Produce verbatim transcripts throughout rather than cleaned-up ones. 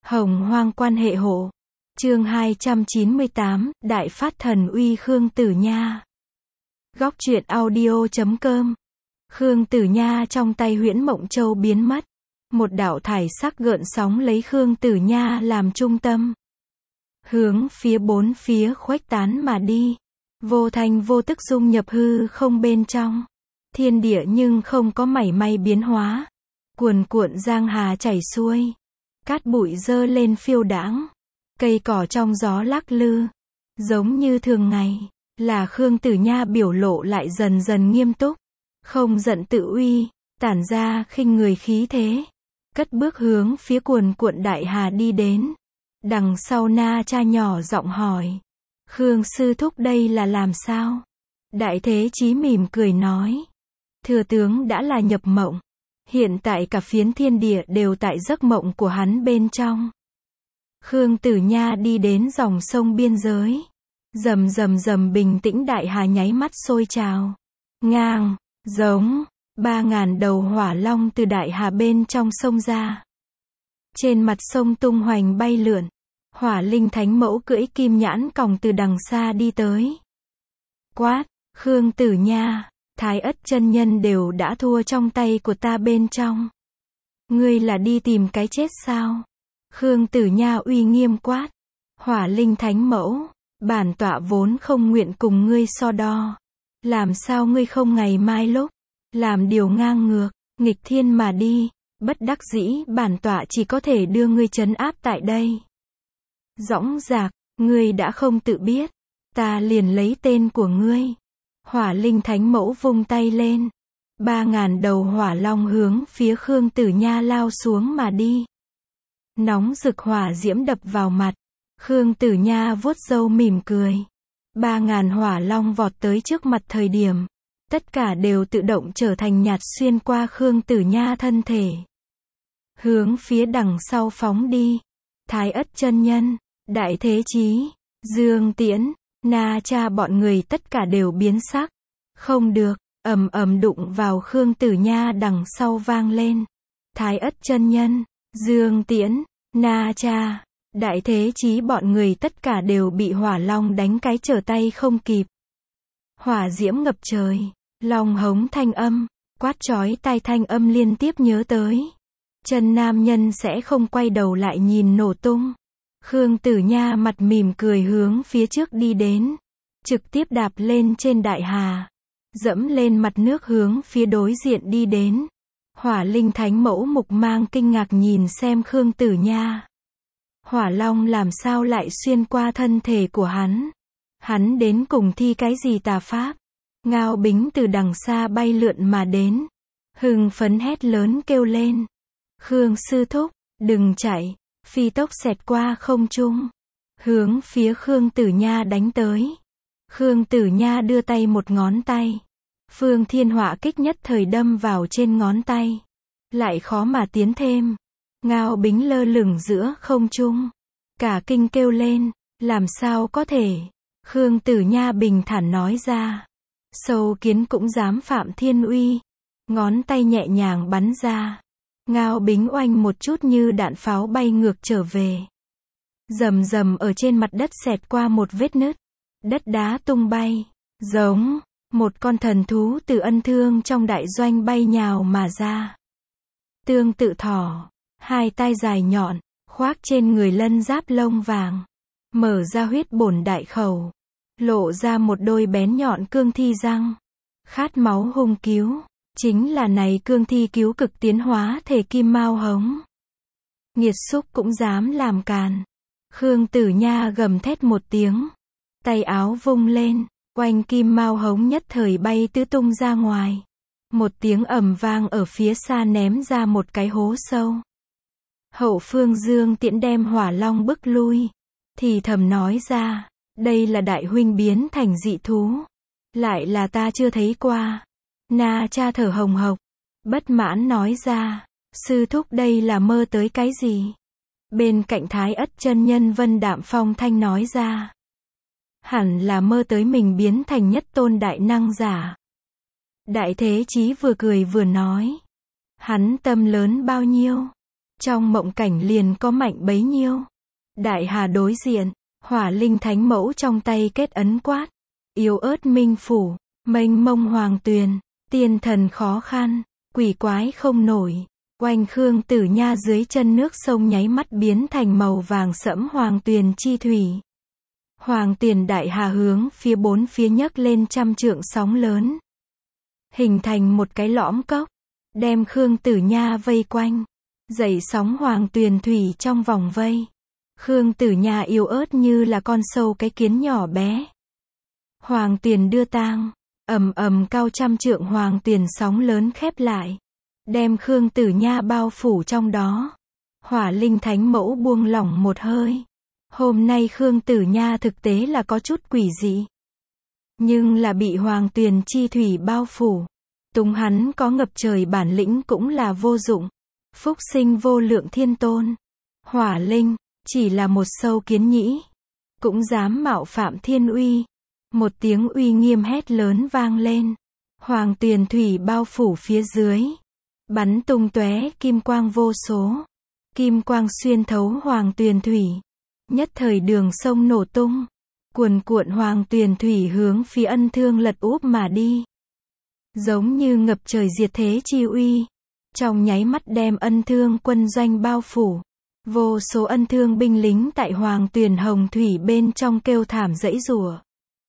Hồng hoang quan hệ hộ. Chương hai trăm chín mươi tám, Đại phát thần uy Khương Tử Nha. Góc truyện audio chấm com. Khương Tử Nha trong tay Huyễn Mộng Châu biến mất. Một đạo thải sắc gợn sóng lấy Khương Tử Nha làm trung tâm. Hướng phía bốn phía khuếch tán mà đi. Vô thanh vô tức dung nhập hư không bên trong. Thiên địa nhưng không có mảy may biến hóa. Cuồn cuộn giang hà chảy xuôi. Cát bụi dơ lên phiêu đãng. Cây cỏ trong gió lắc lư. Giống như thường ngày, là Khương Tử Nha biểu lộ lại dần dần nghiêm túc. Không giận tự uy, tản ra khinh người khí thế. Cất bước hướng phía cuồn cuộn đại hà đi đến. Đằng sau Na Cha nhỏ giọng hỏi. Khương sư thúc đây là làm sao? Đại Thế Chí mỉm cười nói. Thừa tướng đã là nhập mộng. Hiện tại cả phiến thiên địa đều tại giấc mộng của hắn bên trong. Khương Tử Nha đi đến dòng sông biên giới. Rầm rầm rầm bình tĩnh đại hà nháy mắt sôi trào. Ngang, giống, ba ngàn đầu hỏa long từ đại hà bên trong sông ra. Trên mặt sông tung hoành bay lượn. Hỏa linh thánh mẫu cưỡi kim nhãn còng từ đằng xa đi tới. Quát, Khương Tử Nha, Thái Ất chân nhân đều đã thua trong tay của ta bên trong. Ngươi là đi tìm cái chết sao? Khương Tử Nha uy nghiêm quát. Hỏa linh thánh mẫu, bản tọa vốn không nguyện cùng ngươi so đo. Làm sao ngươi không ngày mai lúc, làm điều ngang ngược, nghịch thiên mà đi, bất đắc dĩ bản tọa chỉ có thể đưa ngươi trấn áp tại đây. Dõng dạc, ngươi đã không tự biết, ta liền lấy tên của ngươi. Hỏa linh thánh mẫu vung tay lên. Ba ngàn đầu hỏa long hướng phía Khương Tử Nha lao xuống mà đi. Nóng rực hỏa diễm đập vào mặt. Khương Tử Nha vuốt râu mỉm cười. Ba ngàn hỏa long vọt tới trước mặt thời điểm. Tất cả đều tự động trở thành nhạt xuyên qua Khương Tử Nha thân thể. Hướng phía đằng sau phóng đi. Thái Ất chân nhân, Đại Thế Chí, Dương Tiễn, Na Cha bọn người tất cả đều biến sắc. Không được, ầm ầm đụng vào Khương Tử Nha đằng sau vang lên. Thái Ất chân nhân, Dương Tiễn, Na Cha, Đại Thế Chí bọn người tất cả đều bị hỏa long đánh cái trở tay không kịp. Hỏa diễm ngập trời, long hống thanh âm, quát chói tai thanh âm liên tiếp nhớ tới. Chân nam nhân sẽ không quay đầu lại nhìn nổ tung. Khương Tử Nha mặt mỉm cười hướng phía trước đi đến. Trực tiếp đạp lên trên đại hà. Dẫm lên mặt nước hướng phía đối diện đi đến. Hỏa linh thánh mẫu mục mang kinh ngạc nhìn xem Khương Tử Nha. Hỏa long làm sao lại xuyên qua thân thể của hắn? Hắn đến cùng thi cái gì tà pháp? Ngao Bính từ đằng xa bay lượn mà đến. Hưng phấn hét lớn kêu lên. Khương sư thúc, đừng chạy. Phi tốc xẹt qua không trung. Hướng phía Khương Tử Nha đánh tới. Khương Tử Nha đưa tay một ngón tay. Phương thiên hỏa kích nhất thời đâm vào trên ngón tay. Lại khó mà tiến thêm. Ngao Bính lơ lửng giữa không trung. Cả kinh kêu lên. Làm sao có thể? Khương Tử Nha bình thản nói ra. Sâu kiến cũng dám phạm thiên uy. Ngón tay nhẹ nhàng bắn ra. Ngao Bính oanh một chút như đạn pháo bay ngược trở về. Rầm rầm ở trên mặt đất xẹt qua một vết nứt. Đất đá tung bay. Giống. Một con thần thú từ ân thương trong đại doanh bay nhào mà ra. Tương tự thỏ. Hai tai dài nhọn. Khoác trên người lân giáp lông vàng. Mở ra huyết bổn đại khẩu. Lộ ra một đôi bén nhọn cương thi răng. Khát máu hung cứu. Chính là này cương thi cứu cực tiến hóa thể kim mao hống. Nghiệt xúc cũng dám làm càn. Khương Tử Nha gầm thét một tiếng. Tay áo vung lên, oanh kim mao hống nhất thời bay tứ tung ra ngoài. Một tiếng ầm vang ở phía xa ném ra một cái hố sâu. Hậu phương Dương Tiễn đem hỏa long bức lui. Thì thầm nói ra, đây là đại huynh biến thành dị thú. Lại là ta chưa thấy qua. Na Cha thở hồng hộc, bất mãn nói ra, sư thúc đây là mơ tới cái gì? Bên cạnh Thái Ất chân nhân Vân Đạm Phong thanh nói ra, hẳn là mơ tới mình biến thành nhất tôn đại năng giả. Đại Thế Chí vừa cười vừa nói, hắn tâm lớn bao nhiêu? Trong mộng cảnh liền có mạnh bấy nhiêu. Đại hà đối diện, Hỏa Linh Thánh Mẫu trong tay kết ấn quát. Yếu ớt minh phủ, mênh mông hoàng tuyền, tiên thần khó khăn, quỷ quái không nổi. Oanh Khương Tử Nha dưới chân nước sông nháy mắt biến thành màu vàng sẫm hoàng tuyền chi thủy. Hoàng tuyền đại hà hướng phía bốn phía nhấc lên trăm trượng sóng lớn. Hình thành một cái lõm cốc, đem Khương Tử Nha vây quanh. Dậy sóng hoàng tuyền thủy trong vòng vây. Khương Tử Nha yếu ớt như là con sâu cái kiến nhỏ bé. Hoàng tuyền đưa tang, ầm ầm cao trăm trượng hoàng tuyền sóng lớn khép lại. Đem Khương Tử Nha bao phủ trong đó. Hỏa Linh Thánh Mẫu buông lỏng một hơi. Hôm nay Khương Tử Nha thực tế là có chút quỷ dị. Nhưng là bị hoàng tuyền chi thủy bao phủ. Túng hắn có ngập trời bản lĩnh cũng là vô dụng. Phúc sinh vô lượng thiên tôn. Hỏa Linh, chỉ là một sâu kiến nhĩ. Cũng dám mạo phạm thiên uy. Một tiếng uy nghiêm hét lớn vang lên. Hoàng tuyền thủy bao phủ phía dưới. Bắn tung tóe kim quang vô số. Kim quang xuyên thấu hoàng tuyền thủy. Nhất thời đường sông nổ tung. Cuồn cuộn hoàng tuyền thủy hướng phía Ân Thương lật úp mà đi. Giống như ngập trời diệt thế chi uy. Trong nháy mắt đem Ân Thương quân doanh bao phủ. Vô số Ân Thương binh lính tại hoàng tuyền hồng thủy bên trong kêu thảm dãy rủa.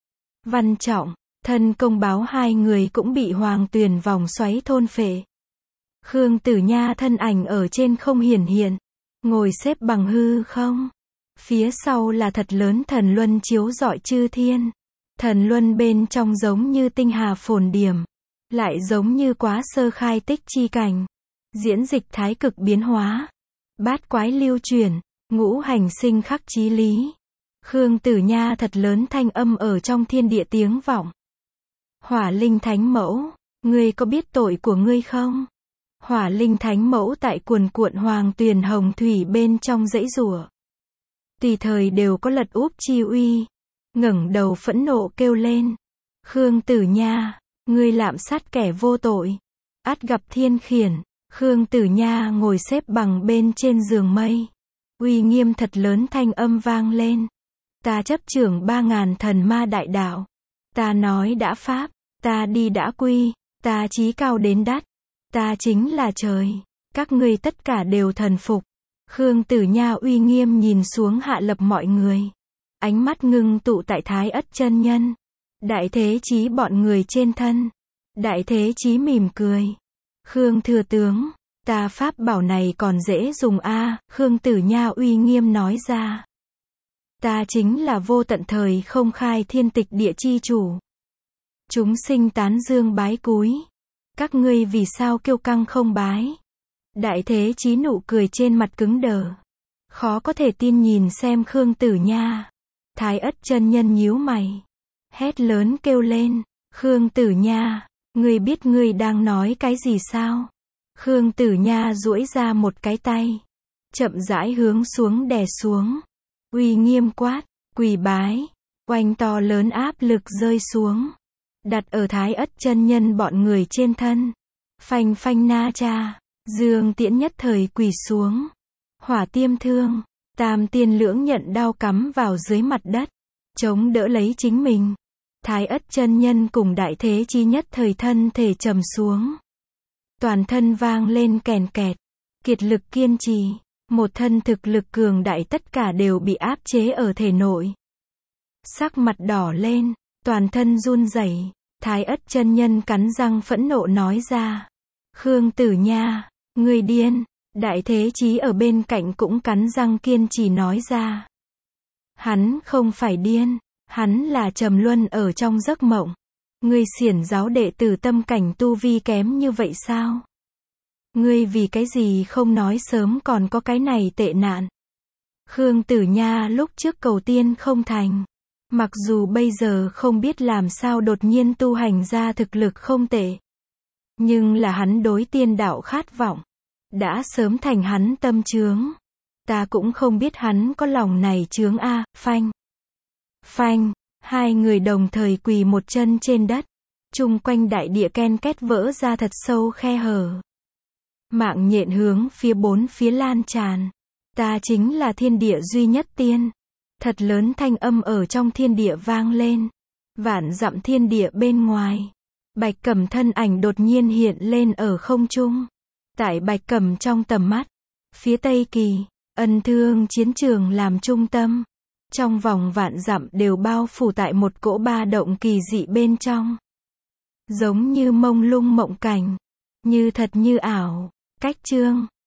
Văn Trọng, Thân Công Báo hai người cũng bị hoàng tuyền vòng xoáy thôn phệ. Khương Tử Nha thân ảnh ở trên không hiển hiện. Ngồi xếp bằng hư không. Phía sau là thật lớn thần luân chiếu rọi chư thiên. Thần luân bên trong giống như tinh hà phồn điểm. Lại giống như quá sơ khai tích chi cảnh. Diễn dịch thái cực biến hóa. Bát quái lưu chuyển. Ngũ hành sinh khắc chí lý. Khương Tử Nha thật lớn thanh âm ở trong thiên địa tiếng vọng. Hỏa Linh Thánh Mẫu, ngươi có biết tội của ngươi không? Hỏa Linh Thánh Mẫu tại cuồn cuộn hoàng tuyền hồng thủy bên trong dãy rủa. Tùy thời đều có lật úp chi uy. Ngẩng đầu phẫn nộ kêu lên. Khương Tử Nha, ngươi lạm sát kẻ vô tội. Ắt gặp thiên khiển. Khương Tử Nha ngồi xếp bằng bên trên giường mây. Uy nghiêm thật lớn thanh âm vang lên. Ta chấp trưởng ba ngàn thần ma đại đạo. Ta nói đã pháp. Ta đi đã quy. Ta chí cao đến đắt. Ta chính là trời. Các ngươi tất cả đều thần phục. Khương Tử Nha uy nghiêm nhìn xuống hạ lập mọi người. Ánh mắt ngưng tụ tại Thái Ất chân nhân. Đại Thế Chí bọn người trên thân. Đại Thế Chí mỉm cười. Khương thừa tướng, ta pháp bảo này còn dễ dùng a à, Khương Tử Nha uy nghiêm nói ra. Ta chính là vô tận thời không khai thiên tịch địa chi chủ. Chúng sinh tán dương bái cúi. Các ngươi vì sao kiêu căng không bái? Đại Thế Chí nụ cười trên mặt cứng đờ. Khó có thể tin nhìn xem Khương Tử Nha. Thái Ất chân nhân nhíu mày. Hét lớn kêu lên. Khương Tử Nha, ngươi biết ngươi đang nói cái gì sao? Khương Tử Nha duỗi ra một cái tay. Chậm rãi hướng xuống đè xuống. Uy nghiêm quát, quỳ bái. Oanh to lớn áp lực rơi xuống. Đặt ở Thái Ất chân nhân bọn người trên thân. Phanh phanh na cha. Dương Tiễn nhất thời quỳ xuống. Hỏa Tiêm Thương. Tam Tiên Lưỡng nhận đao cắm vào dưới mặt đất. Chống đỡ lấy chính mình. Thái Ất chân nhân cùng Đại Thế Chí nhất thời thân thể trầm xuống. Toàn thân vang lên kèn kẹt. Kiệt lực kiên trì. Một thân thực lực cường đại tất cả đều bị áp chế ở thể nội. Sắc mặt đỏ lên. Toàn thân run rẩy. Thái Ất chân nhân cắn răng phẫn nộ nói ra. Khương Tử Nha, ngươi điên. Đại Thế Chí ở bên cạnh cũng cắn răng kiên trì nói ra. Hắn không phải điên. Hắn là trầm luân ở trong giấc mộng. Ngươi xiển giáo đệ tử tâm cảnh tu vi kém như vậy sao? Ngươi vì cái gì không nói sớm còn có cái này tệ nạn? Khương Tử Nha lúc trước cầu tiên không thành. Mặc dù bây giờ không biết làm sao đột nhiên tu hành ra thực lực không tệ. Nhưng là hắn đối tiên đạo khát vọng. Đã sớm thành hắn tâm chướng. Ta cũng không biết hắn có lòng này chướng a, phanh. Phanh, hai người đồng thời quỳ một chân trên đất. Chung quanh đại địa ken két vỡ ra thật sâu khe hở. Mạng nhện hướng phía bốn phía lan tràn. Ta chính là thiên địa duy nhất tiên. Thật lớn thanh âm ở trong thiên địa vang lên. Vạn dặm thiên địa bên ngoài. Bạch Cẩm thân ảnh đột nhiên hiện lên ở không trung. Tại Bạch Cẩm trong tầm mắt. Phía Tây Kỳ, ân thương chiến trường làm trung tâm. Trong vòng vạn dặm đều bao phủ tại một cỗ ba động kỳ dị bên trong. Giống như mông lung mộng cảnh. Như thật như ảo. Cách chương